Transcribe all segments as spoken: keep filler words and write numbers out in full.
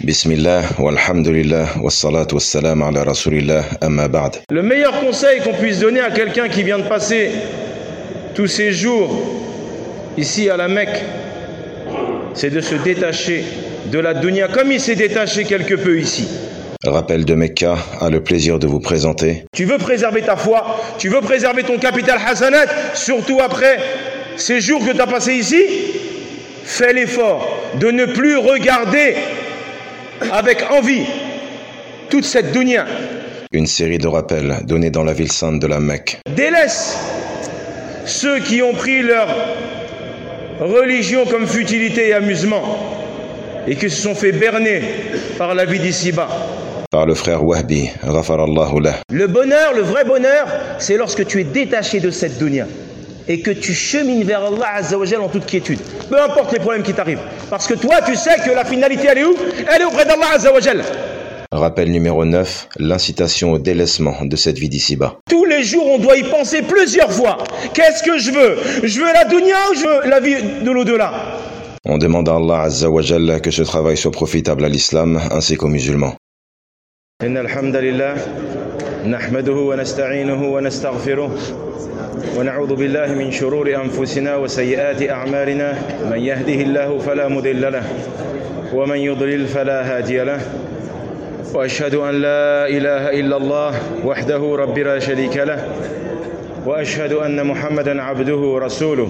Bismillah, walhamdulillah, wassalat wassalam ala rasulillah, amma ba'd. Le meilleur conseil qu'on puisse donner à quelqu'un qui vient de passer tous ces jours ici à la Mecque, c'est de se détacher de la dunya comme il s'est détaché quelque peu ici. Rappel de Mecca a le plaisir de vous présenter. Tu veux préserver ta foi, tu veux préserver ton capital hasanat, surtout après ces jours que tu as passés ici, fais l'effort de ne plus regarder avec envie toute cette dunya. Une série de rappels donnés dans la ville sainte de la Mecque. Délaisse ceux qui ont pris leur religion comme futilité et amusement et qui se sont fait berner par la vie d'ici-bas. Par le frère Wahbi, ghafarallahu lah. Le bonheur, le vrai bonheur, c'est lorsque tu es détaché de cette dunya et que tu chemines vers Allah Azza wa Jal en toute quiétude. Peu importe les problèmes qui t'arrivent. Parce que toi, tu sais que la finalité, elle est où? Elle est auprès d'Allah Azza wa Jal. Rappel numéro neuf, l'incitation au délaissement de cette vie d'ici-bas. Tous les jours, on doit y penser plusieurs fois. Qu'est-ce que je veux? Je veux la dunya ou je veux la vie de l'au-delà? On demande à Allah Azza wa Jal que ce travail soit profitable à l'islam ainsi qu'aux musulmans. إن الحمد لله نحمده ونستعينه ونستغفره ونعوذ بالله من شرور أنفسنا وسيئات أعمالنا من يهده الله فلا مضل له ومن يضلل فلا هادي له وأشهد أن لا إله إلا الله وحده رب لا شريك له وأشهد أن محمدا عبده ورسوله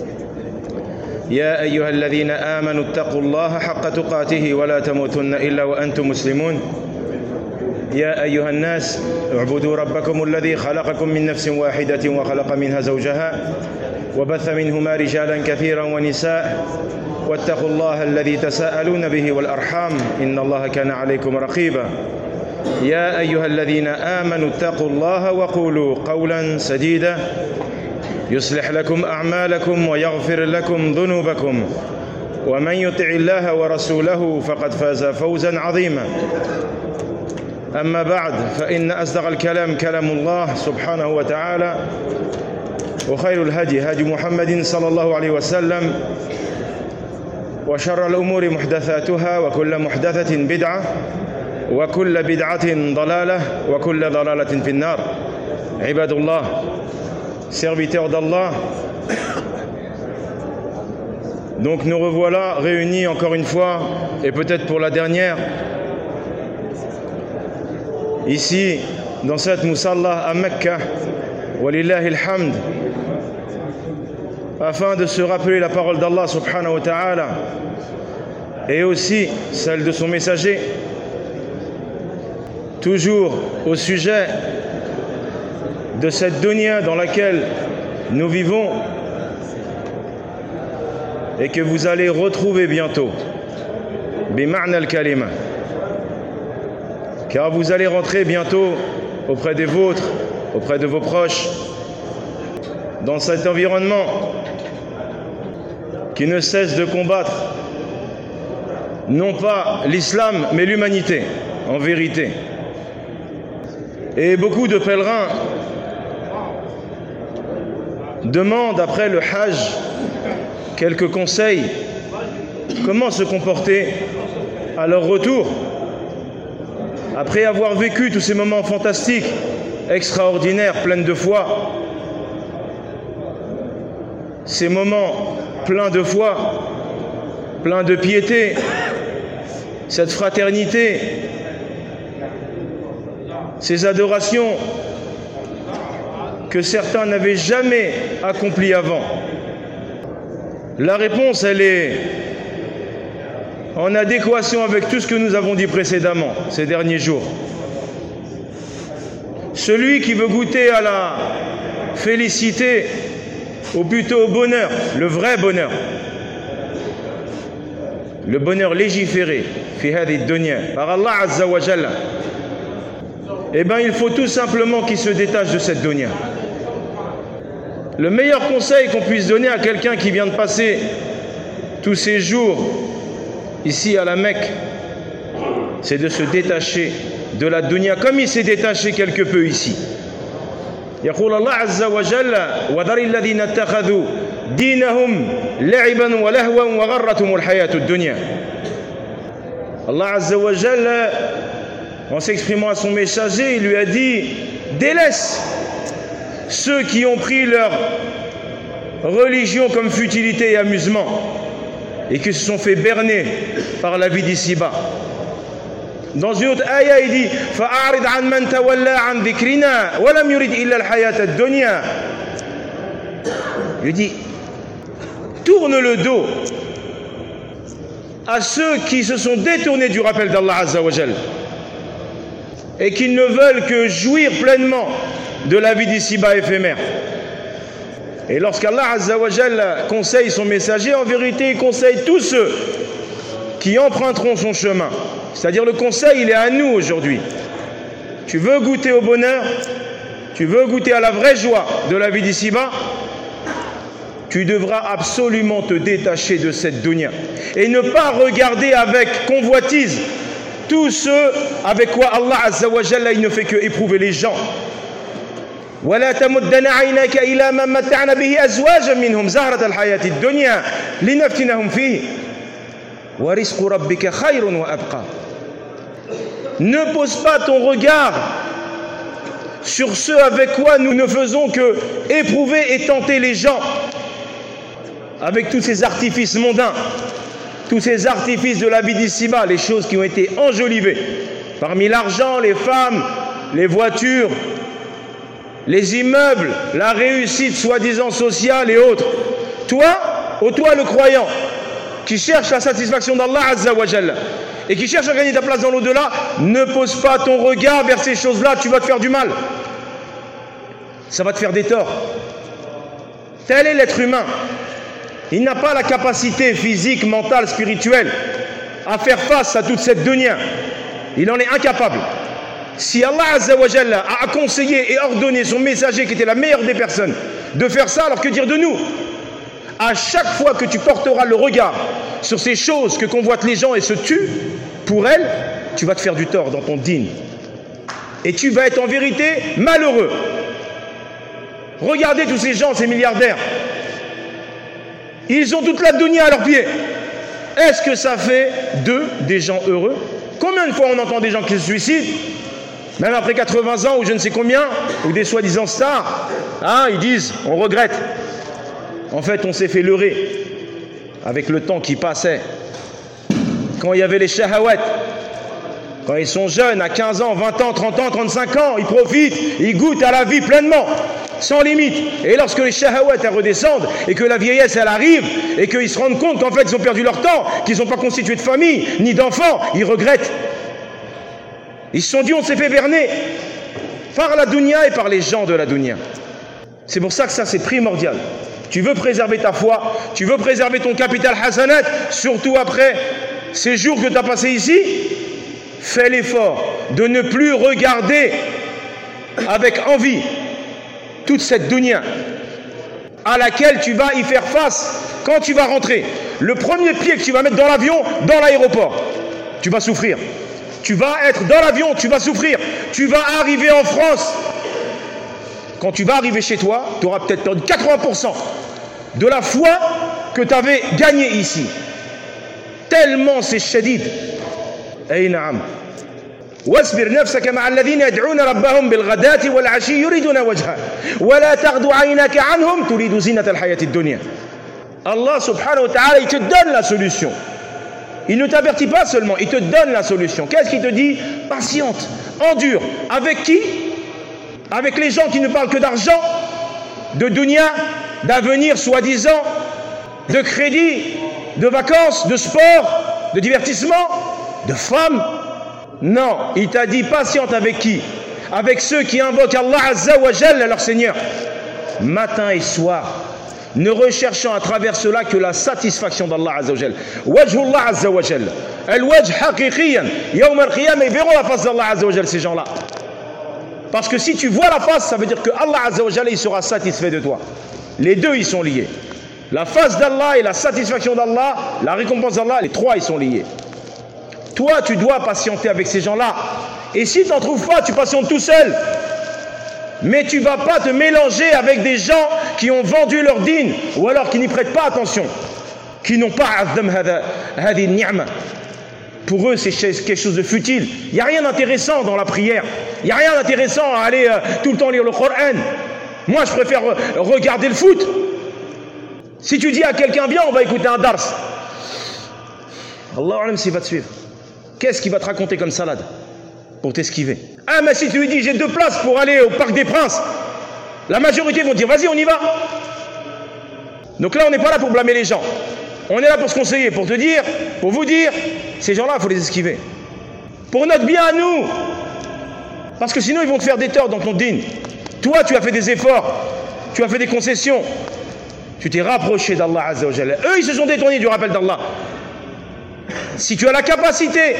يا أيها الذين آمنوا اتقوا الله حق تقاته ولا تموتن إلا وأنتم مسلمون يا أيها الناس اعبدوا ربكم الذي خلقكم من نفس واحدة وخلق منها زوجها وبث منهما رجالا كثيرا ونساء واتقوا الله الذي تساءلون به والأرحام إن الله كان عليكم رقيبا يا أيها الذين آمنوا اتقوا الله وقولوا قولا سديدا يصلح لكم أعمالكم ويغفر لكم ذنوبكم ومن يطع الله ورسوله فقد فاز فوزا عظيما أما بعد فإن أصدق الكلام كلام الله سبحانه وتعالى وخير الهدي هدي محمد صلى الله عليه وسلم وشر الأمور محدثاتها وكل محدثة بدعة وكل بدعة ضلالة وكل ضلالة في النار عباد الله serviteurs d'Allah. Donc nous revoilà réunis encore une fois et peut-être pour la dernière ici, dans cette Musalla à Mecca, walillahi alhamd, afin de se rappeler la parole d'Allah subhanahu wa ta'ala et aussi celle de son messager, toujours au sujet de cette dunya dans laquelle nous vivons et que vous allez retrouver bientôt, bima'na al-kalima. Car vous allez rentrer bientôt auprès des vôtres, auprès de vos proches, dans cet environnement qui ne cesse de combattre, non pas l'islam, mais l'humanité, en vérité. Et beaucoup de pèlerins demandent après le Hajj quelques conseils, comment se comporter à leur retour. Après avoir vécu tous ces moments fantastiques, extraordinaires, pleins de foi, ces moments pleins de foi, pleins de piété, cette fraternité, ces adorations que certains n'avaient jamais accomplies avant. La réponse, elle est en adéquation avec tout ce que nous avons dit précédemment ces derniers jours. Celui qui veut goûter à la félicité, ou plutôt au bonheur, le vrai bonheur, le bonheur légiféré, fi hadi dunya, par Allah Azza wa Jalla, eh bien il faut tout simplement qu'il se détache de cette dunya. Le meilleur conseil qu'on puisse donner à quelqu'un qui vient de passer tous ces jours ici à la Mecque, c'est de se détacher de la dunya comme il s'est détaché quelque peu ici. يقول الله عز وجل وذر الذين اتخذوا دينهم لعبا ولهوا وغرتهم الحياة الدنيا. Allah Azza wa Jalla, en s'exprimant à son messager, il lui a dit: délaisse ceux qui ont pris leur religion comme futilité et amusement et qui se sont fait berner par la vie d'ici-bas. Dans une autre ayah, il dit: فَأَعْرِضْ عَنْ مَنْ تَوَلَّى عَنْ ذِكْرِنَا وَلَمْ يُرِدْ إِلَّا الْحَيَاةَ الدُّنْيَا. Il dit: tourne le dos à ceux qui se sont détournés du rappel d'Allah Azza wa Jal et qui ne veulent que jouir pleinement de la vie d'ici-bas éphémère. Et lorsqu'Allah Azza wa Jal conseille son messager, en vérité il conseille tous ceux qui emprunteront son chemin. C'est-à-dire le conseil, il est à nous aujourd'hui. Tu veux goûter au bonheur, tu veux goûter à la vraie joie de la vie d'ici-bas, tu devras absolument te détacher de cette dunya et ne pas regarder avec convoitise tous ceux avec quoi Allah Azza wa Jalla il ne fait que éprouver les gens. ولا تمدن عينيك إلى من متعنا به أزواجا منهم زهرة الحياة الدنيا لنفتنهم فيه ورزق ربك خير وأبقى. Ne pose pas ton regard sur ceux avec quoi nous ne faisons que éprouver et tenter les gens, avec tous ces artifices mondains, tous ces artifices de la vie d'ici-bas, les choses qui ont été enjolivées, parmi l'argent, les femmes, les voitures, les immeubles, la réussite soi-disant sociale et autres. Toi, ô toi le croyant, qui cherche la satisfaction d'Allah Azza wa Jalla et qui cherche à gagner ta place dans l'au-delà, ne pose pas ton regard vers ces choses-là, tu vas te faire du mal. Ça va te faire des torts. Tel est l'être humain. Il n'a pas la capacité physique, mentale, spirituelle à faire face à toute cette dunya. Il en est incapable. Si Allah Azza wa Jalla a conseillé et ordonné son messager, qui était la meilleure des personnes, de faire ça, alors que dire de nous? À chaque fois que tu porteras le regard sur ces choses que convoitent les gens et se tuent pour elles, tu vas te faire du tort dans ton dîn. Et tu vas être en vérité malheureux. Regardez tous ces gens, ces milliardaires. Ils ont toute la dunya à leurs pieds. Est-ce que ça fait d'eux des gens heureux? Combien de fois on entend des gens qui se suicident, même après quatre-vingts ans ou je ne sais combien, ou des soi-disant stars, hein, ils disent on regrette. En fait, on s'est fait leurrer avec le temps qui passait. Quand il y avait les shahawat, quand ils sont jeunes, à quinze ans, vingt ans, trente ans, trente-cinq ans, ils profitent, ils goûtent à la vie pleinement, sans limite. Et lorsque les shahawat elles redescendent et que la vieillesse elle arrive et qu'ils se rendent compte qu'en fait ils ont perdu leur temps, qu'ils n'ont pas constitué de famille ni d'enfants, ils regrettent. Ils se sont dit on s'est fait berner par la dunya et par les gens de la dunya. C'est pour ça que ça c'est primordial. Tu veux préserver ta foi, tu veux préserver ton capital hasanat, surtout après ces jours que tu as passés ici, fais l'effort de ne plus regarder avec envie toute cette dunya à laquelle tu vas y faire face quand tu vas rentrer. Le premier pied que tu vas mettre dans l'avion, dans l'aéroport, tu vas souffrir. Tu vas être dans l'avion, tu vas souffrir. Tu vas arriver en France. Quand tu vas arriver chez toi, tu auras peut-être perdu quatre-vingts pour cent de la foi que tu avais gagnée ici. Tellement c'est shadid. Ay na'am. واصبر نفسك مع الذين يدعون ربهم بالغداة والعشي يريدون وجهه ولا تغض عينك عنهم تريد زينة الحياة الدنيا. Allah subhanahu wa ta'ala, il te donne la solution. Il ne t'avertit pas seulement, il te donne la solution. Qu'est-ce qu'il te dit? Patiente, endure. Avec qui? Avec les gens qui ne parlent que d'argent, de dunya, d'avenir soi-disant, de crédit, de vacances, de sport, de divertissement, de femmes. Non, il t'a dit patiente avec qui? Avec ceux qui invoquent Allah Azza wa Jalla, leur Seigneur, matin et soir, ne recherchant à travers cela que la satisfaction d'Allah Azza wa Jalla. Wajhullah Azza wa Jalla. Al-wajh haqiqiyan. Yawm al-qiyamah, ils verront la face d'Allah Azza wa Jalla, ces gens-là. Parce que si tu vois la face, ça veut dire que Allah Azza wa Jalla, il sera satisfait de toi. Les deux, ils sont liés. La face d'Allah et la satisfaction d'Allah, la récompense d'Allah, les trois, ils sont liés. Toi, tu dois patienter avec ces gens-là. Et si tu n'en trouves pas, tu patientes tout seul. Mais tu ne vas pas te mélanger avec des gens qui ont vendu leur dîne ou alors qui n'y prêtent pas attention, qui n'ont pas azam hadi ni'ma. Pour eux, c'est quelque chose de futile. Il n'y a rien d'intéressant dans la prière. Il n'y a rien d'intéressant à aller euh, tout le temps lire le Coran. Moi, je préfère euh, regarder le foot. Si tu dis à quelqu'un, viens, on va écouter un dars. Allah alam s'il va te suivre. Qu'est-ce qu'il va te raconter comme salade pour t'esquiver? Ah, mais si tu lui dis, j'ai deux places pour aller au Parc des Princes, la majorité vont dire, vas-y, on y va. Donc là, on n'est pas là pour blâmer les gens. On est là pour se conseiller, pour te dire, pour vous dire, ces gens-là, il faut les esquiver. Pour notre bien à nous. Parce que sinon, ils vont te faire des torts dans ton dîn. Toi, tu as fait des efforts. Tu as fait des concessions. Tu t'es rapproché d'Allah Azza wa Jalla. Eux, ils se sont détournés du rappel d'Allah. Si tu as la capacité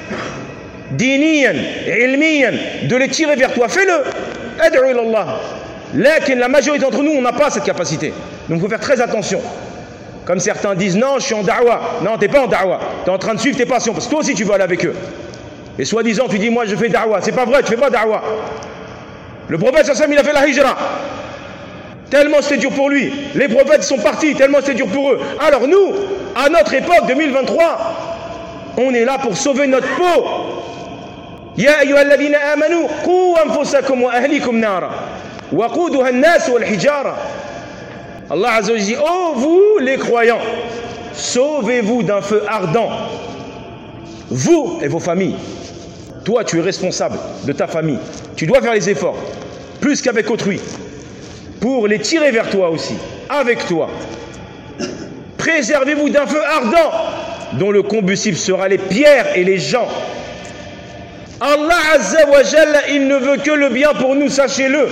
diniyan, ilmiyan, de les tirer vers toi, fais-le. Ad'u ilallah. Lakin la majorité d'entre nous, on n'a pas cette capacité. Donc il faut faire très attention. Comme certains disent, non, je suis en da'wa. Non, tu n'es pas en da'wa. Tu es en train de suivre tes passions. Parce que toi aussi, tu veux aller avec eux. Et soi-disant, tu dis, moi, je fais da'wa. C'est pas vrai, tu fais pas da'wa. Le prophète, il a fait la hijra. Tellement c'était dur pour lui. Les prophètes sont partis, tellement c'était dur pour eux. Alors nous, à notre époque, deux mille vingt-trois, on est là pour sauver notre peau. Ya ayyuhalladhina amanu, qu anfusakum wa ahlikum nara. Waquduha an-nas wal hijara. Allah Azza wa Jalla dit, oh vous les croyants, sauvez-vous d'un feu ardent. Vous et vos familles. Toi, tu es responsable de ta famille. Tu dois faire les efforts, plus qu'avec autrui, pour les tirer vers toi aussi, avec toi. Préservez-vous d'un feu ardent, dont le combustible sera les pierres et les gens. Allah Azza wa Jalla, il ne veut que le bien pour nous, sachez-le.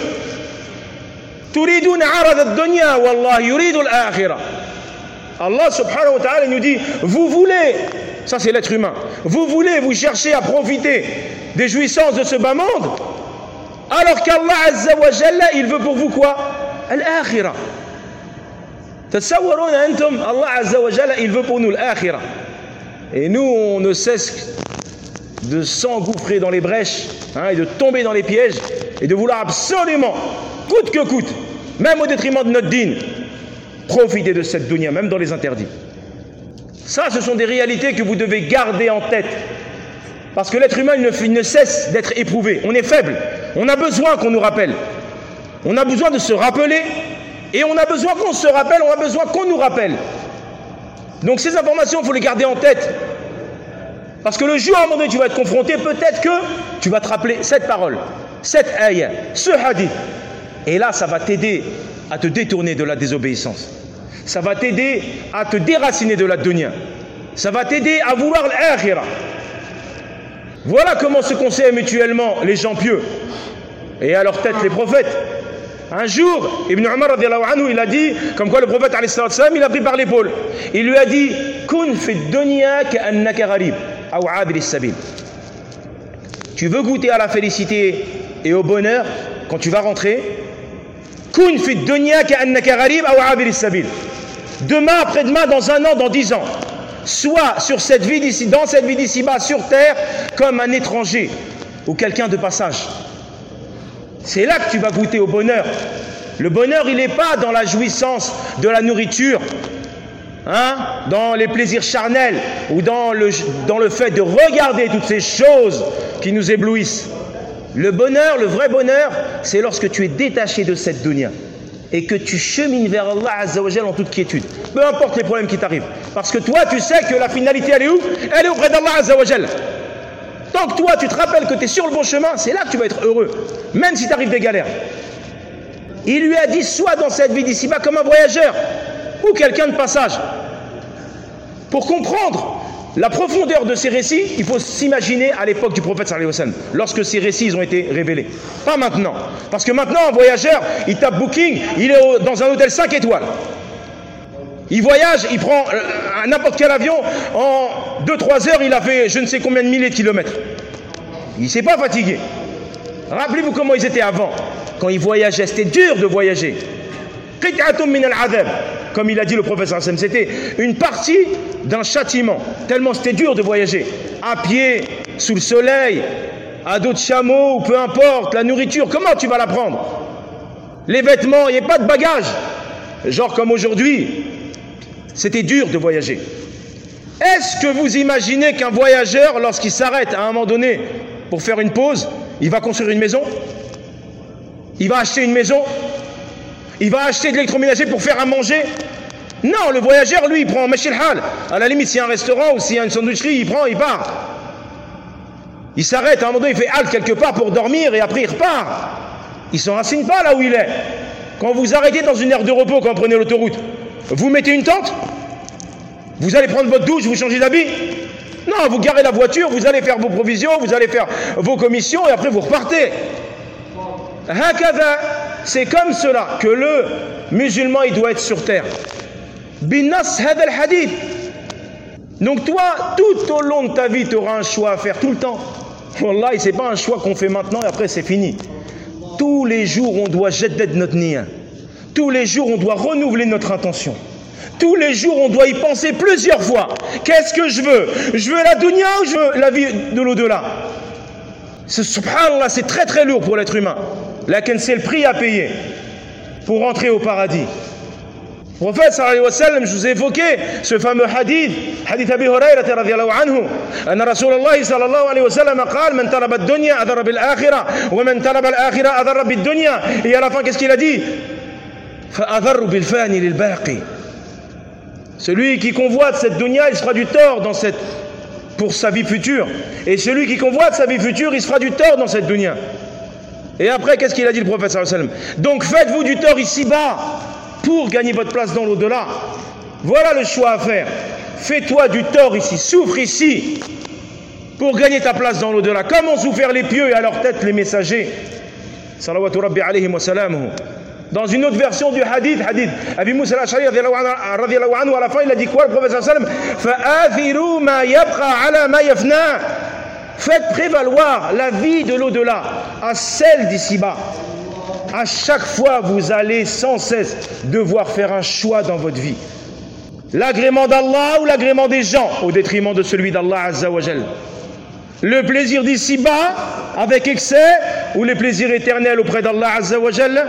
Turidun arad ad-dunya wallah yuridu al-akhirah. Allah subhanahu wa ta'ala nous dit, vous voulez, ça c'est l'être humain, vous voulez, vous cherchez à profiter des jouissances de ce bas monde, alors qu'Allah Azza wa Jalla, il veut pour vous quoi? Al-akhirah. Tasawwarun antum, Allah Azza wa Jalla, il veut pour nous l'akhirah. Et nous, on ne cesse de s'engouffrer dans les brèches, hein, et de tomber dans les pièges, et de vouloir absolument, coûte que coûte, même au détriment de notre dîn, profiter de cette dunya, même dans les interdits. Ça, ce sont des réalités que vous devez garder en tête. Parce que l'être humain, il ne, il ne cesse d'être éprouvé. On est faible. On a besoin qu'on nous rappelle. On a besoin de se rappeler. Et on a besoin qu'on se rappelle, on a besoin qu'on nous rappelle. Donc ces informations, il faut les garder en tête. Parce que le jour à un moment donné, tu vas être confronté, peut-être que tu vas te rappeler cette parole, cette ayah, ce hadith. Et là, ça va t'aider à te détourner de la désobéissance. Ça va t'aider à te déraciner de la dunya. Ça va t'aider à vouloir l'akhirah. Voilà comment se conseillent mutuellement les gens pieux. Et à leur tête les prophètes. Un jour, Ibn Umar radiallahu anhu, il a dit, comme quoi le prophète alayhi salam, il a pris par l'épaule. Il lui a dit, kun fi dunya ka'annaka gharib, aw abir as-sabil. Tu veux goûter à la félicité et au bonheur quand tu vas rentrer? Kun fi dunya ka'annaka gharib, aw abir as-sabil. Demain, après-demain, dans un an, dans dix ans, sois sur cette vie d'ici, dans cette vie d'ici-bas, sur terre, comme un étranger ou quelqu'un de passage. C'est là que tu vas goûter au bonheur. Le bonheur, il n'est pas dans la jouissance de la nourriture, hein, dans les plaisirs charnels ou dans le, dans le fait de regarder toutes ces choses qui nous éblouissent. Le bonheur, le vrai bonheur, c'est lorsque tu es détaché de cette dunya et que tu chemines vers Allah Azza wa Jalla en toute quiétude. Peu importe les problèmes qui t'arrivent. Parce que toi, tu sais que la finalité, elle est où? Elle est auprès d'Allah Azza wa Jalla. Tant que toi, tu te rappelles que tu es sur le bon chemin, c'est là que tu vas être heureux. Même si t'arrives des galères. Il lui a dit, sois dans cette vie d'ici-bas comme un voyageur ou quelqu'un de passage. Pour comprendre la profondeur de ces récits, il faut s'imaginer à l'époque du prophète sallallahu alayhi wa sallam, lorsque ces récits ils ont été révélés. Pas maintenant. Parce que maintenant, un voyageur, il tape booking, il est au, dans un hôtel cinq étoiles. Il voyage, il prend euh, n'importe quel avion, en deux trois heures, il a fait je ne sais combien de milliers de kilomètres. Il ne s'est pas fatigué. Rappelez-vous comment ils étaient avant. Quand ils voyageaient, c'était dur de voyager. Comme il a dit le prophète sallallahu alayhi wa sallam, c'était une partie d'un châtiment. Tellement c'était dur de voyager. À pied, sous le soleil, à dos de chameau, ou peu importe, la nourriture, comment tu vas la prendre? Les vêtements, il n'y a pas de bagages. Genre comme aujourd'hui. C'était dur de voyager. Est-ce que vous imaginez qu'un voyageur, lorsqu'il s'arrête à un moment donné pour faire une pause, il va construire une maison? Il va acheter une maison? Il va acheter de l'électroménager pour faire à manger? Non, le voyageur, lui, il prend machil hal. À la limite, s'il y a un restaurant ou s'il y a une sandwicherie, il prend, il part. Il s'arrête, à un moment donné, il fait halte quelque part pour dormir et après il repart. Il ne s'enracine pas là où il est. Quand vous arrêtez dans une aire de repos, quand vous prenez l'autoroute, vous mettez une tente? Vous allez prendre votre douche, vous changez d'habit? Non, vous garez la voiture, vous allez faire vos provisions, vous allez faire vos commissions et après vous repartez. Hakada, c'est comme cela que le musulman il doit être sur terre. Binas hada al-hadith. Donc toi, tout au long de ta vie, tu auras un choix à faire tout le temps. Wallah, c'est pas un choix qu'on fait maintenant et après c'est fini. Tous les jours, on doit jeter notre niya. Tous les jours, on doit renouveler notre intention. Tous les jours, on doit y penser plusieurs fois. Qu'est-ce que je veux? Je veux la dunya ou je veux la vie de l'au-delà? Subhanallah, c'est très très lourd pour l'être humain. Lakin c'est le prix à payer pour entrer au paradis. Le prophète sallallahu alayhi wa sallam, je vous ai évoqué ce fameux hadith, hadith Abi Hurayrah radhiyallahu anhu, anna Rasulullah sallallahu alayhi wa sallam qala man talaba ad-dunya adara bil akhirah wa man talaba al-akhirah adara bid dunya. Et à la fin, qu'est-ce qu'il a dit? Fa adharu bil fani lil baqi. Celui qui convoite cette dunya, il se fera du tort dans cette, pour sa vie future. Et celui qui convoite sa vie future, il se fera du tort dans cette dunya. Et après, qu'est-ce qu'il a dit le prophète sallallahu alayhi wa sallam? Donc faites-vous du tort ici-bas pour gagner votre place dans l'au-delà. Voilà le choix à faire. Fais-toi du tort ici, souffre ici pour gagner ta place dans l'au-delà. Comme ont souffert les pieux et à leur tête les messagers. Salawatu rabbi alayhi wa salamuhu. Dans une autre version du hadith, hadith Abi Moussa al-Ash'ari radhiyallahu anhu, à la fin il a dit quoi le prophète sallallahu alayhi wa sallam? Fa'athiru ma yabqa ala ma yafna. Faites prévaloir la vie de l'au-delà à celle d'ici-bas. À chaque fois, vous allez sans cesse devoir faire un choix dans votre vie. L'agrément d'Allah ou l'agrément des gens au détriment de celui d'Allah Azza wa Jal. Le plaisir d'ici-bas avec excès ou les plaisirs éternels auprès d'Allah Azza wa Jal.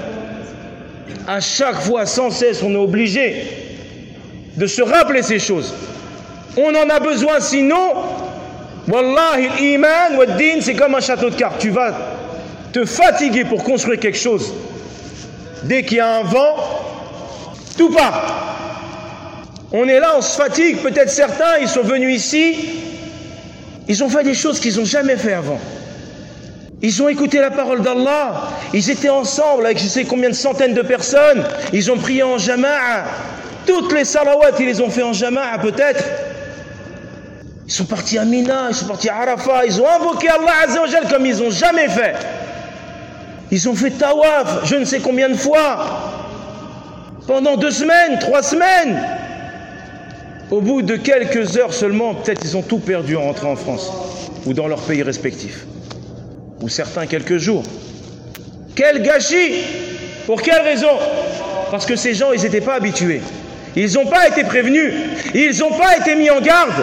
À chaque fois, sans cesse, on est obligé de se rappeler ces choses. On en a besoin, sinon, Wallahi, l'iman wa din, c'est comme un château de cartes. Tu vas te fatiguer pour construire quelque chose. Dès qu'il y a un vent, tout part. On est là, on se fatigue. Peut-être certains, ils sont venus ici, ils ont fait des choses qu'ils n'ont jamais fait avant. Ils ont écouté la parole d'Allah. Ils étaient ensemble avec je sais combien de centaines de personnes. Ils ont prié en jama'a. Toutes les salawats, ils les ont fait en jama'a peut-être. Ils sont partis à Mina, ils sont partis à Arafat. Ils ont invoqué Allah Azza wa Jal comme ils n'ont jamais fait. Ils ont fait tawaf, je ne sais combien de fois. Pendant deux semaines, trois semaines. Au bout de quelques heures seulement, peut-être ils ont tout perdu en rentrant en France. Ou dans leur pays respectif. Ou certains quelques jours. Quel gâchis! Pour quelle raison? Parce que ces gens, ils n'étaient pas habitués. Ils n'ont pas été prévenus. Ils n'ont pas été mis en garde.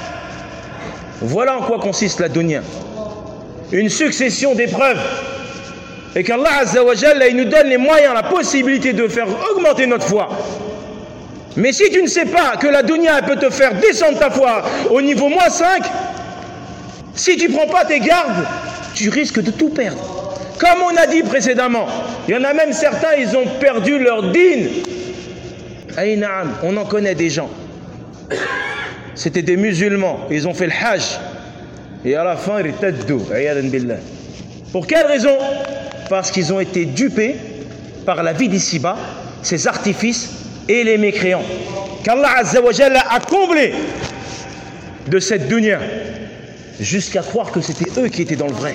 Voilà en quoi consiste la dunya. Une succession d'épreuves. Et qu'Allah Azza wa Jalla, il nous donne les moyens, la possibilité de faire augmenter notre foi. Mais si tu ne sais pas que la dunya elle peut te faire descendre ta foi au niveau moins cinq, si tu ne prends pas tes gardes, tu risques de tout perdre. Comme on a dit précédemment, il y en a même certains, ils ont perdu leur din. Aïe naam, on en connaît des gens. C'était des musulmans, ils ont fait le hajj. Et à la fin, ils étaient d'eau. Pour quelle raison? Parce qu'ils ont été dupés par la vie d'ici-bas, ses artifices et les mécréants. Qu'Allah Azza wa Jalla a comblé de cette dunya jusqu'à croire que c'était eux qui étaient dans le vrai.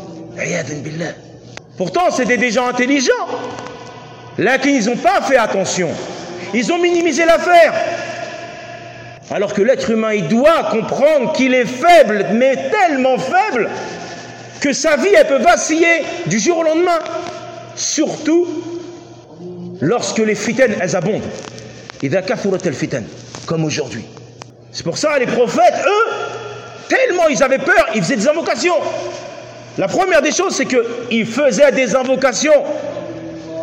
Pourtant, c'était des gens intelligents. Là, qu'ils n'ont pas fait attention. Ils ont minimisé l'affaire. Alors que l'être humain, il doit comprendre qu'il est faible, mais tellement faible que sa vie, elle peut vaciller du jour au lendemain. Surtout lorsque les fitanes, elles abondent. Idha kathurat al-fitan, comme aujourd'hui. C'est pour ça, les prophètes, eux, tellement ils avaient peur, ils faisaient des invocations. La première des choses, c'est qu'ils faisaient des invocations.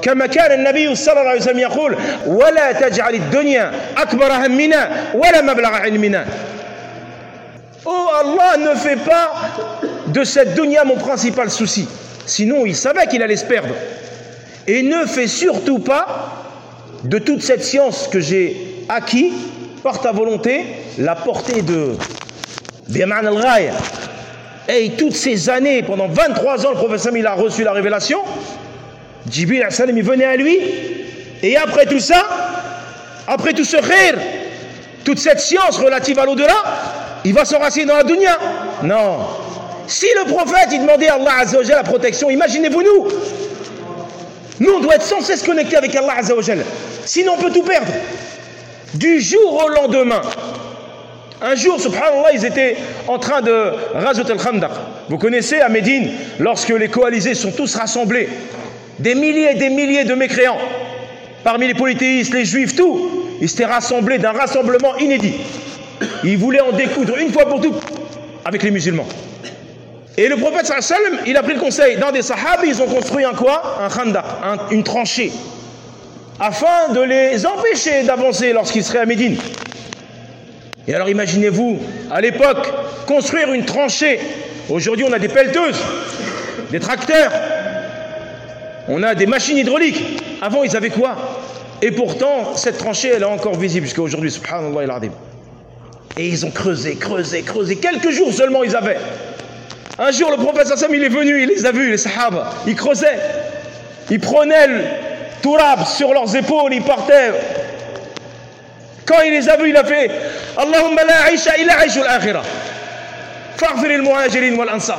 كما كان النبي صلى الله عليه وسلم يقول ولا تجعل الدنيا أكبر همنا ولا مبلغ علمنا. Oh Allah, ne fait pas de cette dunya mon principal souci. Sinon, il savait qu'il allait se perdre. Et ne fais surtout pas de toute cette science que j'ai acquis par ta volonté la portée de Bi'man al-Ghaya. Et toutes ces années, pendant vingt-trois ans, le prophète Sam il a reçu la révélation. Jibril alayhi salam, il venait à lui. Et après tout ça, après tout ce khir, toute cette science relative à l'au-delà, il va s'enraciner dans la dunya. Non. Si le prophète il demandait à Allah Azza wa Jalla la protection, imaginez-vous nous. Nous on doit être sans cesse connectés avec Allah Azza wa Jalla. Sinon on peut tout perdre. Du jour au lendemain. Un jour, subhanallah, ils étaient en train de Ghazwat al-Khandaq. Vous connaissez à Médine, lorsque les coalisés sont tous rassemblés, des milliers et des milliers de mécréants, parmi les polythéistes, les juifs, tout, ils s'étaient rassemblés d'un rassemblement inédit. Ils voulaient en découdre une fois pour toutes avec les musulmans. Et le prophète sallallahu alayhi wa sallam, il a pris le conseil. Dans des sahabis, ils ont construit un quoi? Un khandaq, un, une tranchée, afin de les empêcher d'avancer lorsqu'ils seraient à Médine. Et alors imaginez-vous, à l'époque, construire une tranchée. Aujourd'hui, on a des pelleteuses, des tracteurs, on a des machines hydrauliques. Avant, ils avaient quoi? Et pourtant, cette tranchée, elle est encore visible jusqu'à aujourd'hui, subhanallah al-azim. Et ils ont creusé, creusé, creusé. Quelques jours seulement, ils avaient. Un jour, le prophète sallallahu alayhi wa sallam, il est venu, il les a vus, les sahaba. Ils creusaient. Ils prenaient le tourab sur leurs épaules, ils partaient. Quand il les a vus, il a fait Allahumma la aisha illa aishu al-akhirah. Faghfir al-muhajirin wal-ansar.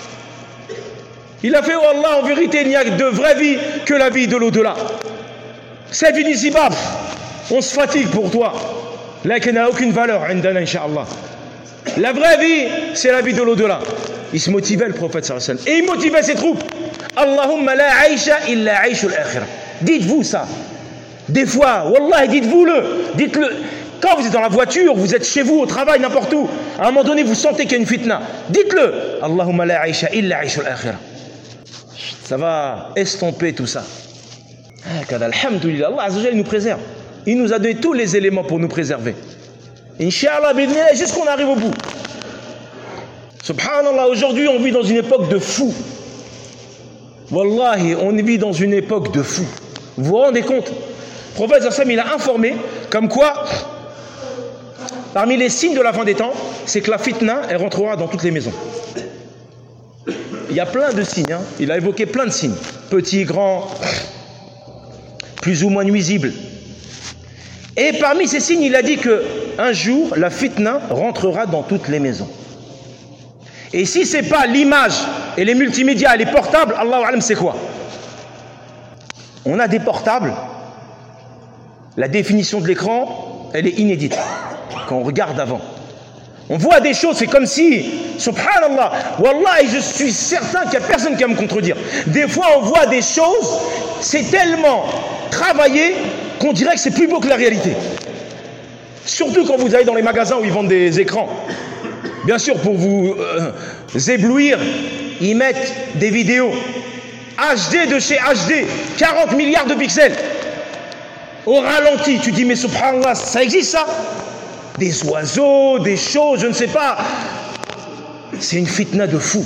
Il a fait, oh Allah, en vérité, il n'y a de vraie vie que la vie de l'au-delà. Cette vie d'ici-bas, on se fatigue pour toi. Là, qui n'a aucune valeur, indana, incha'Allah. La vraie vie, c'est la vie de l'au-delà. Il se motivait, le prophète sallallahu alayhi wa sallam. Et il motivait ses troupes. Allahumma la aisha illa aishu al-akhirah. Dites-vous ça. Des fois, wallah, dites-vous-le. Dites-le. Quand vous êtes dans la voiture, vous êtes chez vous, au travail, n'importe où. À un moment donné, vous sentez qu'il y a une fitna. Dites-le. Allahumma la aisha illa aishu al-akhirah. Ça va estomper tout ça. Alhamdulillah, Allah Azza wa Jalla nous préserve. Il nous a donné tous les éléments pour nous préserver. Inch'Allah, jusqu'à qu'on arrive au bout. Subhanallah, aujourd'hui on vit dans une époque de fous. Wallahi, on vit dans une époque de fous. Vous vous rendez compte? Le prophète Zassam, il a informé comme quoi, parmi les signes de la fin des temps, c'est que la fitna, elle rentrera dans toutes les maisons. Il y a plein de signes, hein. Il a évoqué plein de signes. Petits, grands, plus ou moins nuisibles. Et parmi ces signes, il a dit qu'un jour, la fitna rentrera dans toutes les maisons. Et si ce n'est pas l'image et les multimédias et les portables, Allahu Alam, c'est quoi? On a des portables, la définition de l'écran, elle est inédite. Quand on regarde avant, on voit des choses, c'est comme si, subhanallah, wallah, et je suis certain qu'il n'y a personne qui va me contredire. Des fois, on voit des choses, c'est tellement travaillé qu'on dirait que c'est plus beau que la réalité. Surtout quand vous allez dans les magasins où ils vendent des écrans. Bien sûr, pour vous euh, éblouir, ils mettent des vidéos H D de chez H D, quarante milliards de pixels. Au ralenti, tu dis, mais subhanallah, ça existe ça? Des oiseaux, des choses, je ne sais pas. C'est une fitna de fou.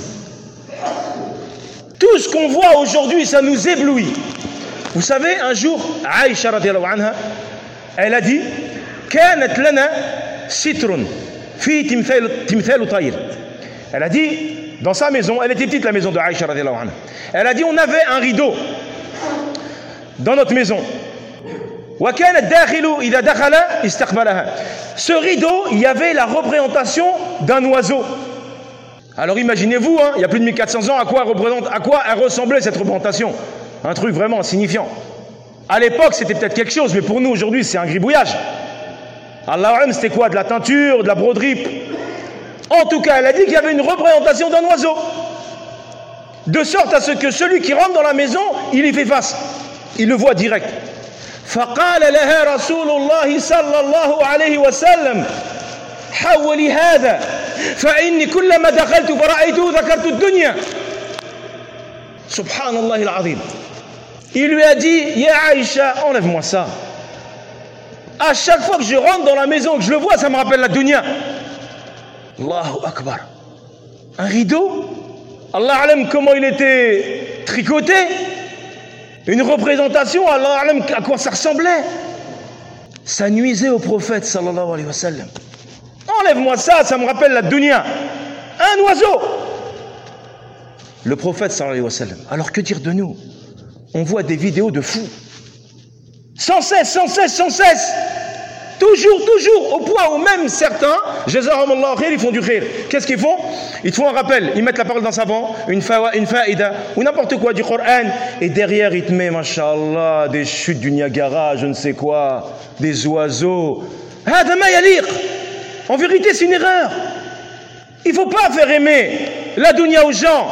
Tout ce qu'on voit aujourd'hui, ça nous éblouit. Vous savez, un jour, Aïcha radiyallahu anha, elle a dit كانت لنا ستر في تمثال تمثال طير. Elle a dit, dans sa maison, elle était petite la maison de Aïcha radiyallahu anha. Elle a dit, on avait un rideau dans notre maison. وكان الداخل إذا دخل استقبلها. Ce rideau, il y avait la représentation d'un oiseau. Alors imaginez-vous, hein, il y a plus de mille quatre cents ans, à quoi, représente, à quoi elle ressemblait cette représentation? Un truc vraiment insignifiant. À l'époque, c'était peut-être quelque chose, mais pour nous aujourd'hui, c'est un gribouillage. Allah, c'était quoi? De la teinture, de la broderie. En tout cas, elle a dit qu'il y avait une représentation d'un oiseau. De sorte à ce que celui qui rentre dans la maison, il y fait face. Il le voit direct. فقال لها رسول الله صلى الله عليه وسلم حولي هذا فإني كلما دخلت فرأيته ذكرت الدنيا. سبحان الله العظيم. Il lui a dit, Ya Aïcha, enlève-moi ça. À chaque fois que je rentre dans la maison, que je le vois, ça me rappelle la dunya. Allahu Akbar. Un rideau. Allah alam comment il était tricoté. Une représentation, Allah alam à quoi ça ressemblait. Ça nuisait au prophète sallallahu alayhi wa sallam. Enlève-moi ça, ça me rappelle la dunya. Un oiseau. Le prophète sallallahu alayhi wa sallam. Alors que dire de nous? On voit des vidéos de fous. Sans cesse, sans cesse, sans cesse. Toujours, toujours, au point où même certains, Jazahumullah khair, ils font du khair. Qu'est-ce qu'ils font? Ils te font un rappel, ils mettent la parole dans un savon, une fawa, une faïda, ou n'importe quoi du Coran, et derrière ils te mettent, mashallah, des chutes du Niagara, je ne sais quoi, des oiseaux. Hada ma yaliq. En vérité, c'est une erreur. Il ne faut pas faire aimer la dunya aux gens.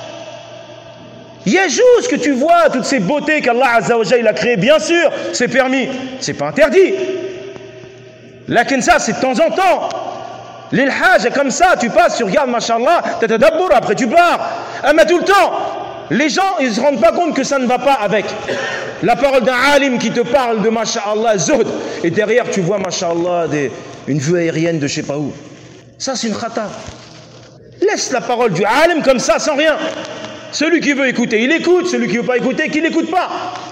Il y a juste que tu vois toutes ces beautés qu'Allah Azza wa Jalla a créées, bien sûr, c'est permis, c'est pas interdit. Lakin ça, c'est de temps en temps. L'il hajj, comme ça, tu passes, tu regardes, mashallah, tatadabbour, après tu pars. Ah, mais tout le temps, les gens, ils ne se rendent pas compte que ça ne va pas avec la parole d'un alim qui te parle de mashallah, zuhd, et derrière tu vois, mashallah, des, une vue aérienne de je sais pas où. Ça, c'est une khata. Laisse la parole du alim comme ça, sans rien. Celui qui veut écouter, il écoute. Celui qui ne veut pas écouter, qu'il n'écoute pas.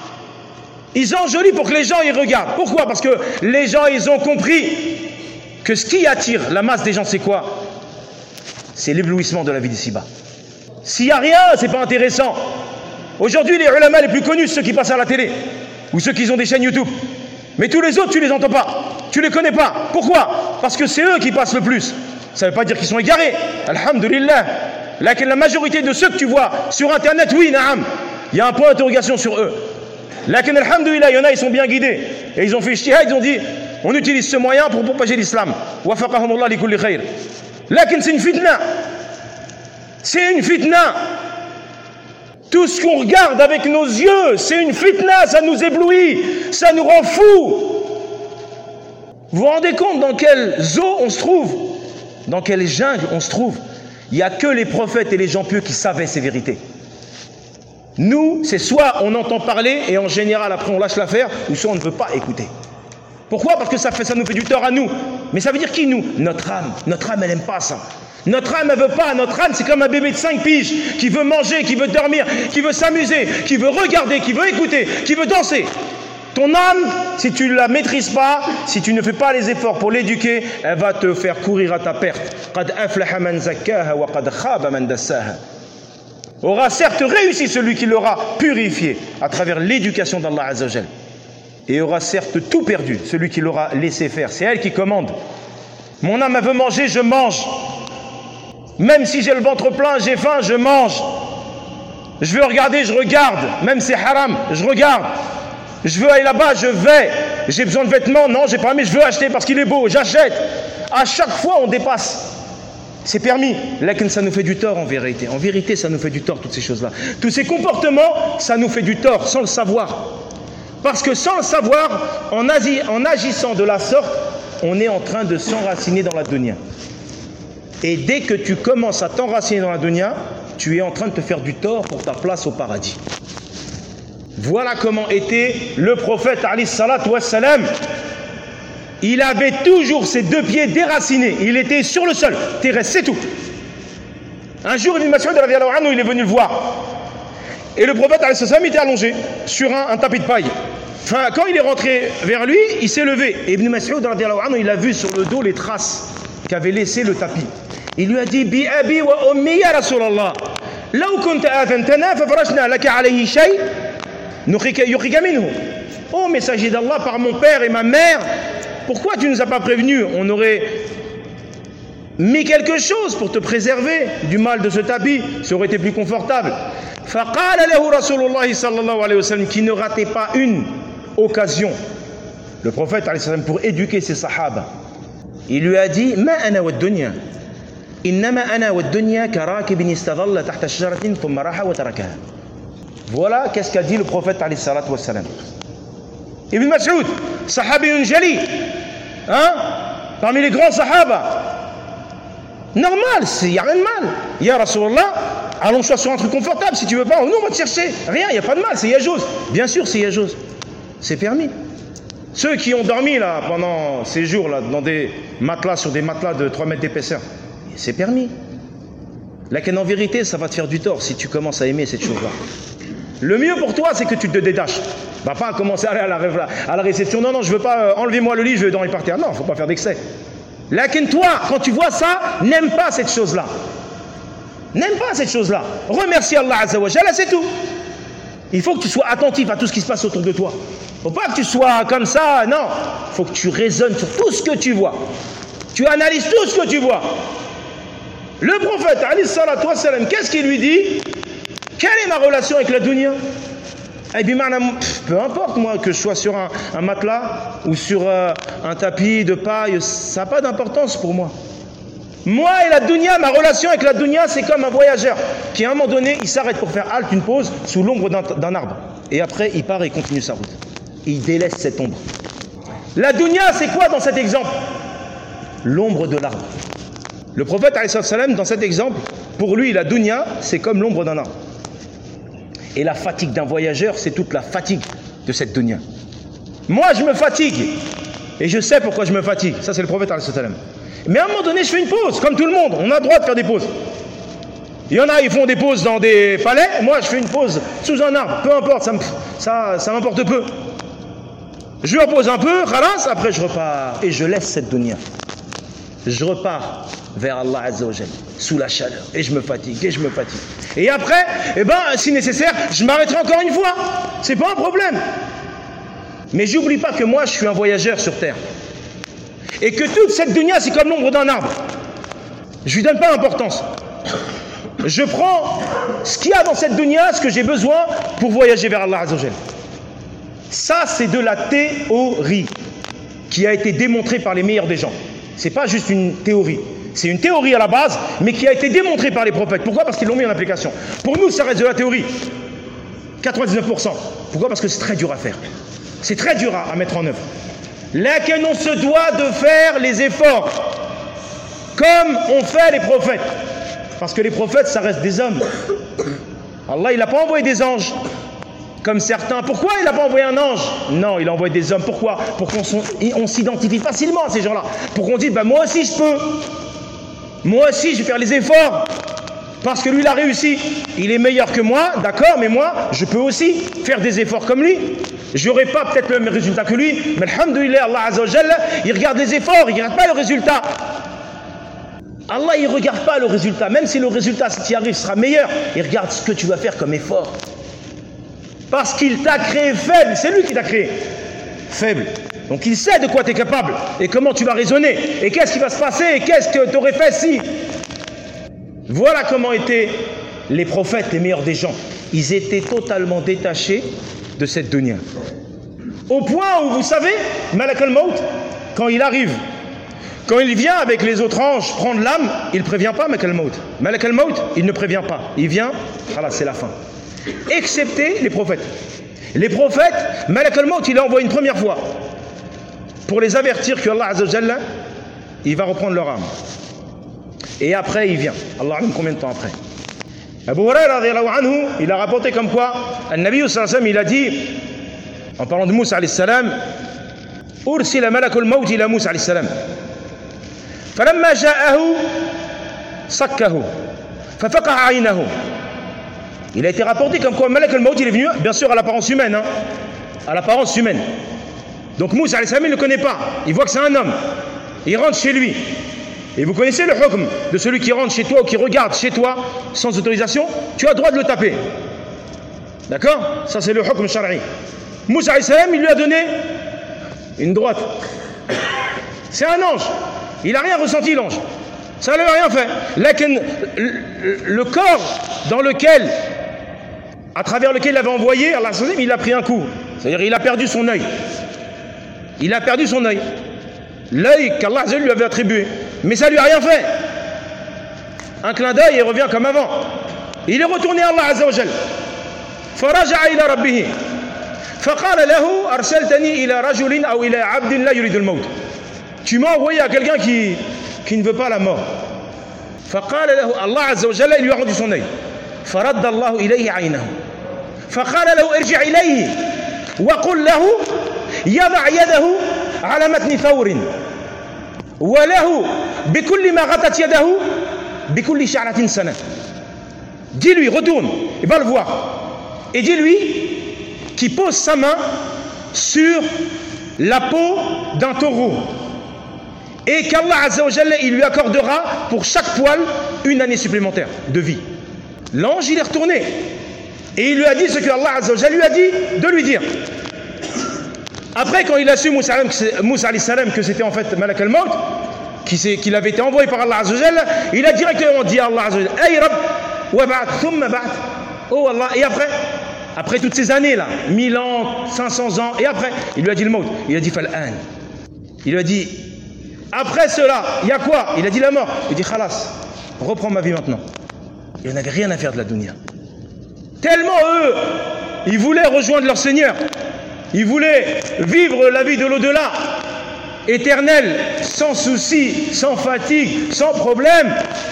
Ils enjolivent pour que les gens y regardent. Pourquoi? Parce que les gens, ils ont compris que ce qui attire la masse des gens, c'est quoi? C'est l'éblouissement de la vie d'ici-bas. S'il n'y a rien, c'est pas intéressant. Aujourd'hui, les ulama les plus connus, ceux qui passent à la télé, ou ceux qui ont des chaînes YouTube. Mais tous les autres, tu les entends pas. Tu les connais pas. Pourquoi? Parce que c'est eux qui passent le plus. Ça ne veut pas dire qu'ils sont égarés. Alhamdulillah. Là, la majorité de ceux que tu vois sur Internet, oui, naam, il y a un point d'interrogation sur eux. Là, alhamdulillah, il y en a, ils sont bien guidés. Et ils ont fait ijtihad, ils ont dit, on utilise ce moyen pour propager l'islam. Wafaqahumullah li kulli khair. Là, c'est une fitna. C'est une fitna. Tout ce qu'on regarde avec nos yeux, c'est une fitna, ça nous éblouit, ça nous rend fous. Vous vous rendez compte dans quelle eau on se trouve? Dans quelle jungle on se trouve? Il n'y a que les prophètes et les gens pieux qui savaient ces vérités. Nous, c'est soit on entend parler et en général après on lâche l'affaire, ou soit on ne veut pas écouter. Pourquoi? Parce que ça, fait, ça nous fait du tort à nous. Mais ça veut dire qui nous? Notre âme. Notre âme, elle n'aime pas ça. Notre âme, elle ne veut pas. Notre âme, c'est comme un bébé de cinq piges qui veut manger, qui veut dormir, qui veut s'amuser, qui veut regarder, qui veut écouter, qui veut danser. Ton âme, si tu ne la maîtrises pas, si tu ne fais pas les efforts pour l'éduquer, elle va te faire courir à ta perte. Qad aflaha man zakkaha wa qad khaba man dassaha. Aura certes réussi celui qui l'aura purifié à travers l'éducation d'Allah Azza wa Jal. Et aura certes tout perdu celui qui l'aura laissé faire. C'est elle qui commande. Mon âme, elle veut manger, je mange. Même si j'ai le ventre plein, j'ai faim, je mange. Je veux regarder, je regarde. Même si c'est haram, je regarde. Je veux aller là-bas, je vais. J'ai besoin de vêtements, non, j'ai pas, mais je veux acheter parce qu'il est beau, j'achète. À chaque fois, on dépasse. C'est permis. Là, ça nous fait du tort en vérité. En vérité, ça nous fait du tort, toutes ces choses-là. Tous ces comportements, ça nous fait du tort, sans le savoir. Parce que sans le savoir, en, agi, en agissant de la sorte, on est en train de s'enraciner dans la dunya. Et dès que tu commences à t'enraciner dans la dunya, tu es en train de te faire du tort pour ta place au paradis. Voilà comment était le prophète alayhi salatu wassalam. Il avait toujours ses deux pieds déracinés. Il était sur le sol, terrestre, c'est tout. Un jour, Ibn Mas'ud radiyallahu anhu, il est venu le voir. Et le prophète alayhi salatu wassalam était allongé sur un, un tapis de paille. Enfin, quand il est rentré vers lui, il s'est levé. Et Ibn Mas'ud radiyallahu anhu, il a vu sur le dos les traces qu'avait laissé le tapis. Il lui a dit Bi abi wa ummi ya Rasulallah. Law kunta adhantana fa farashna laka alayhi shay. Oh messager d'Allah, par mon père et ma mère, pourquoi tu ne nous as pas prévenus? On aurait mis quelque chose pour te préserver du mal de ce tapis, ça aurait été plus confortable. Faqala lahu Rasulullah sallallahu alayhi wa sallam, qui ne ratait pas une occasion, le prophète alayhi salam, pour éduquer ses sahaba, il lui a dit ma ana wa dunya innama ana wa dunya karakibin istadalla tahta shajaratin thumma raha wa tarakaha. Voilà qu'est-ce qu'a dit le prophète alayhi salatu wassalam. Ibn Mas'ud, sahabiyun jali, hein, parmi les grands sahaba. Normal, il n'y a rien de mal. Ya Rasulallah, allonge-toi sur un truc confortable si tu veux pas. Oh non, on va te chercher. Rien, il n'y a pas de mal, c'est yajuz. Bien sûr, c'est yajuz. C'est permis. Ceux qui ont dormi là pendant ces jours là dans des matelas, sur des matelas de trois mètres d'épaisseur, c'est permis. Là, qu'en vérité, ça va te faire du tort si tu commences à aimer cette chose-là. Le mieux pour toi, c'est que tu te détaches. Va pas commencer à aller à la, à la réception. Non, non, je veux pas, euh, enlevez-moi le lit, je vais dormir par terre. Non, faut pas faire d'excès. Là, qu'en toi, quand tu vois ça, n'aime pas cette chose-là. N'aime pas cette chose-là. Remercie Allah Azza wa Jalla, c'est tout. Il faut que tu sois attentif à tout ce qui se passe autour de toi. Faut pas que tu sois comme ça, non. Il faut que tu raisonnes sur tout ce que tu vois. Tu analyses tout ce que tu vois. Le prophète, alayhi salatu wa salam, qu'est-ce qu'il lui dit? Quelle est ma relation avec la dunya? Eh bien, peu importe moi que je sois sur un, un matelas ou sur euh, un tapis de paille, ça n'a pas d'importance pour moi. Moi et la dunya, ma relation avec la dunya, c'est comme un voyageur qui à un moment donné, il s'arrête pour faire halte, une pause, sous l'ombre d'un arbre. Et après, il part et continue sa route. Et il délaisse cette ombre. La dunya, c'est quoi dans cet exemple? L'ombre de l'arbre. Le prophète, alayhi salam, dans cet exemple, pour lui, la dunya, c'est comme l'ombre d'un arbre. Et la fatigue d'un voyageur, c'est toute la fatigue de cette dunya. Moi, je me fatigue. Et je sais pourquoi je me fatigue. Ça, c'est le prophète, alayhi salam. Mais à un moment donné, je fais une pause, comme tout le monde. On a le droit de faire des pauses. Il y en a, ils font des pauses dans des palais. Moi, je fais une pause sous un arbre. Peu importe, ça, ça, ça m'importe peu. Je me repose un peu, khalas, après je repars. Et je laisse cette dunya. Je repars vers Allah Azza wa Jalla, sous la chaleur. Et je me fatigue, et je me fatigue. Et après, eh ben, si nécessaire, je m'arrêterai encore une fois. C'est pas un problème. Mais j'oublie pas que moi, je suis un voyageur sur terre. Et que toute cette dunya, c'est comme l'ombre d'un arbre. Je lui donne pas d'importance. Je prends ce qu'il y a dans cette dunya, ce que j'ai besoin pour voyager vers Allah Azza wa Jalla. Ça, c'est de la théorie qui a été démontrée par les meilleurs des gens. C'est pas juste une théorie. C'est une théorie à la base, mais qui a été démontrée par les prophètes. Pourquoi? Parce qu'ils l'ont mis en application. Pour nous, ça reste de la théorie. quatre-vingt-dix-neuf pour cent. Pourquoi? Parce que c'est très dur à faire. C'est très dur à, à mettre en œuvre. Là, qu'on se doit de faire les efforts, comme ont fait les prophètes. Parce que les prophètes, ça reste des hommes. Allah, il n'a pas envoyé des anges, comme certains. Pourquoi il n'a pas envoyé un ange? Non, il a envoyé des hommes. Pourquoi? Pour qu'on s'identifie facilement à ces gens-là. Pour qu'on dise, bah, moi aussi je peux. Moi aussi je vais faire les efforts. Parce que lui, il a réussi. Il est meilleur que moi, d'accord, mais moi, je peux aussi faire des efforts comme lui. Je n'aurai pas peut-être le même résultat que lui, mais alhamdoulilah, Allah Azza wa Jalla, il regarde les efforts, il ne regarde pas le résultat. Allah, il ne regarde pas le résultat. Même si le résultat, si tu y arrives, sera meilleur, il regarde ce que tu vas faire comme effort. Parce qu'il t'a créé faible, c'est lui qui t'a créé faible. Donc il sait de quoi tu es capable et comment tu vas raisonner et qu'est-ce qui va se passer et qu'est-ce que tu aurais fait si. Voilà comment étaient les prophètes, les meilleurs des gens. Ils étaient totalement détachés de cette dunya. Au point où, vous savez, Malak al-Maut, quand il arrive, quand il vient avec les autres anges prendre l'âme, il ne prévient pas Malak al-Maut. Malak al-Maut, il ne prévient pas. Il vient, voilà, c'est la fin. Excepté les prophètes. Les prophètes, Malak al-Maut, il a envoyé une première fois pour les avertir que Allah Azza wa Jalla, il va reprendre leur âme. Et après, il vient. Allah aime combien de temps après. Abu Huraira radiyallahu anhu, il a rapporté comme quoi, le Nabi sallallahu alayhi wa sallam, il a dit, en parlant de Moussa alayhi salam, Ursila malakul maut ila Moussa alayhi salam. Falamma ja'ahu, sakkahu. Fafaqaha aynahu. Il a été rapporté comme quoi Malak al-Maut, il est venu, bien sûr, à l'apparence humaine. Hein, à l'apparence humaine. Donc Moussa alayhi salam, il ne le connaît pas. Il voit que c'est un homme. Il rentre chez lui. Et vous connaissez le hukm de celui qui rentre chez toi ou qui regarde chez toi sans autorisation, tu as le droit de le taper. D'accord? Ça c'est le hukm shar'i. Moussa alayhi salam, il lui a donné une droite. C'est un ange. Il n'a rien ressenti, l'ange. Ça ne lui a rien fait. Lakin, le corps dans lequel, à travers lequel il avait envoyé, Allah, il a pris un coup. C'est-à-dire il a perdu son œil. Il a perdu son œil. L'œil qu'Allah lui avait attribué. Mais ça ne lui a rien fait. Un clin d'œil et il revient comme avant. Il est retourné à Allah Azza wa Jal. Faraja'a ila rabbihi. Faqala lahu arsaltani ila rajulin ou ila abdin la yuridu al-maut. Tu m'as envoyé à quelqu'un qui, qui ne veut pas la mort. Faqala lahu Allah Azza wa Jal, il lui a rendu son œil. فرد الله إليه عينه فقال له ارجع إليه وقل له يضع يده على متن ثور وله بكل ما غطت يده بكل شعرة سنة. Dis-lui, retourne, il va le voir. Et dis-lui qu'il pose sa main sur la peau d'un taureau. Et qu'Allah Azza wa Jalla, il lui accordera pour chaque poil une année supplémentaire de vie. L'ange, il est retourné. Et il lui a dit ce que Allah Azza wa Jalla lui a dit de lui dire. Après, quand il a su, Moussa, Moussa alayhi salam, que c'était en fait Malak al-Maut, qu'il avait été envoyé par Allah Azza wa Jalla, il a directement dit à Allah Azza wa Jalla, Ay Rabb, wa ba'd, thumma ba'd. Oh Allah, et après Après toutes ces années là, mille ans, cinq cents ans, et après, il lui a dit le mot, il a dit Fal'an. Il lui a dit, après cela, il y a quoi? Il a dit la mort. Il dit Khalas, reprends ma vie maintenant. Il n'avait rien à faire de la dunya. Tellement eux, ils voulaient rejoindre leur Seigneur. Ils voulaient vivre la vie de l'au-delà, éternelle, sans souci, sans fatigue, sans problème.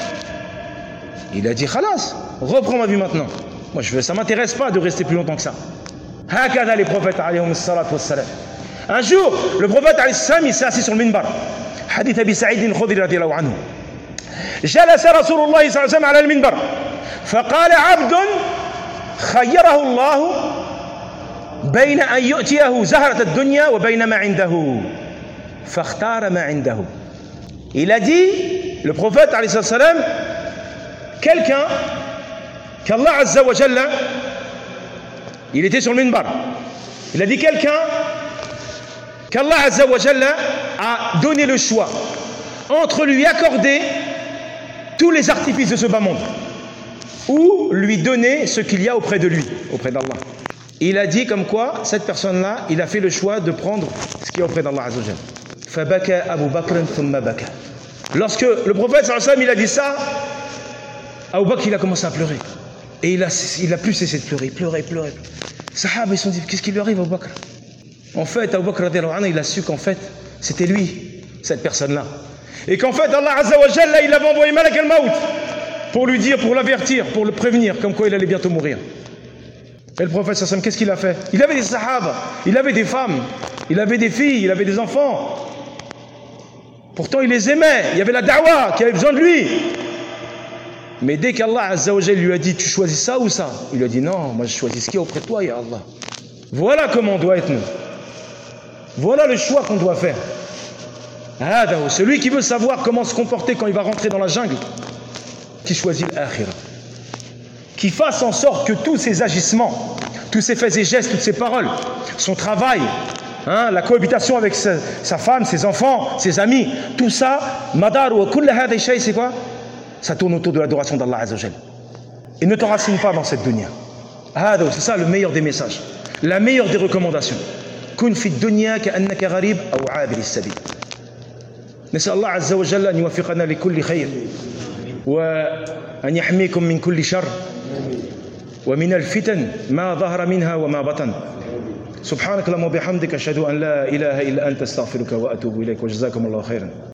Il a dit Khalas, reprends ma vie maintenant. Moi, je veux, ça ne m'intéresse pas de rester plus longtemps que ça. Hakada les prophètes alayhim salatu wassalam. Un jour, le prophète alayhi salam, il s'est assis sur le minbar. Hadith Abi Sa'id al-Khudri radiyallahu anhu. جلس رسول الله صلى الله عليه وسلم على المنبر فقال عبد خيره الله بين أن يؤتيه زهرة الدنيا وبين ما عنده فاختار ما عنده. Il a dit, le prophète alayhi salam, quelqu'un qu'Allah Azza wa Jalla, il était sur le minbar, il a dit quelqu'un qu'Allah Azza wa Jalla a donné le choix entre lui accorder tous les artifices de ce bas monde ou lui donner ce qu'il y a auprès de lui, auprès d'Allah. Il a dit comme quoi cette personne-là, il a fait le choix de prendre ce qui est auprès d'Allah Azza wa Jalla. Fabaka Abu Bakr thumma baka. Lorsque le prophète sallallahu alayhi wa sallam il a dit ça, Abu Bakr il a commencé à pleurer. Et il a, il a plus cessé de pleurer, pleurer, pleurer. Les Sahaba ils se sont dit, qu'est-ce qui lui arrive à Abu Bakr? En fait, Abu Bakr il a su qu'en fait, c'était lui, cette personne-là. Et qu'en fait, Allah Azza wa Jalla, il avait envoyé Malak al-Maut pour lui dire, pour l'avertir, pour le prévenir, comme quoi il allait bientôt mourir. Et le prophète sallam, qu'est-ce qu'il a fait? Il avait des Sahaba, il avait des femmes, il avait des filles, il avait des enfants. Pourtant, il les aimait, il y avait la da'wa qui avait besoin de lui. Mais dès qu'Allah Azza wa Jalla lui a dit, tu choisis ça ou ça? Il lui a dit, non, moi je choisis ce qui est auprès de toi, ya Allah. Voilà comment on doit être nous. Voilà le choix qu'on doit faire. Celui qui veut savoir comment se comporter quand il va rentrer dans la jungle, qui choisit l'akhirah. Qui fasse en sorte que tous ses agissements, tous ses faits et gestes, toutes ses paroles, son travail, hein, la cohabitation avec sa, sa femme, ses enfants, ses amis, tout ça, madar ou kulla hada shay, c'est quoi? Ça tourne autour de l'adoration d'Allah Azza wa Jalla. Et ne t'enracine pas dans cette dunya. C'est ça le meilleur des messages, la meilleure des recommandations. كن في الدنيا كأنك غريب أو عابر السبيل. نسأل الله عز وجل أن يوفقنا لكل خير وأن يحميكم من كل شر ومن الفتن ما ظهر منها وما بطن. سبحانك اللهم وبحمدك أشهد أن لا إله إلا أنت أستغفرك وأتوب إليك وجزاكم الله خيرا.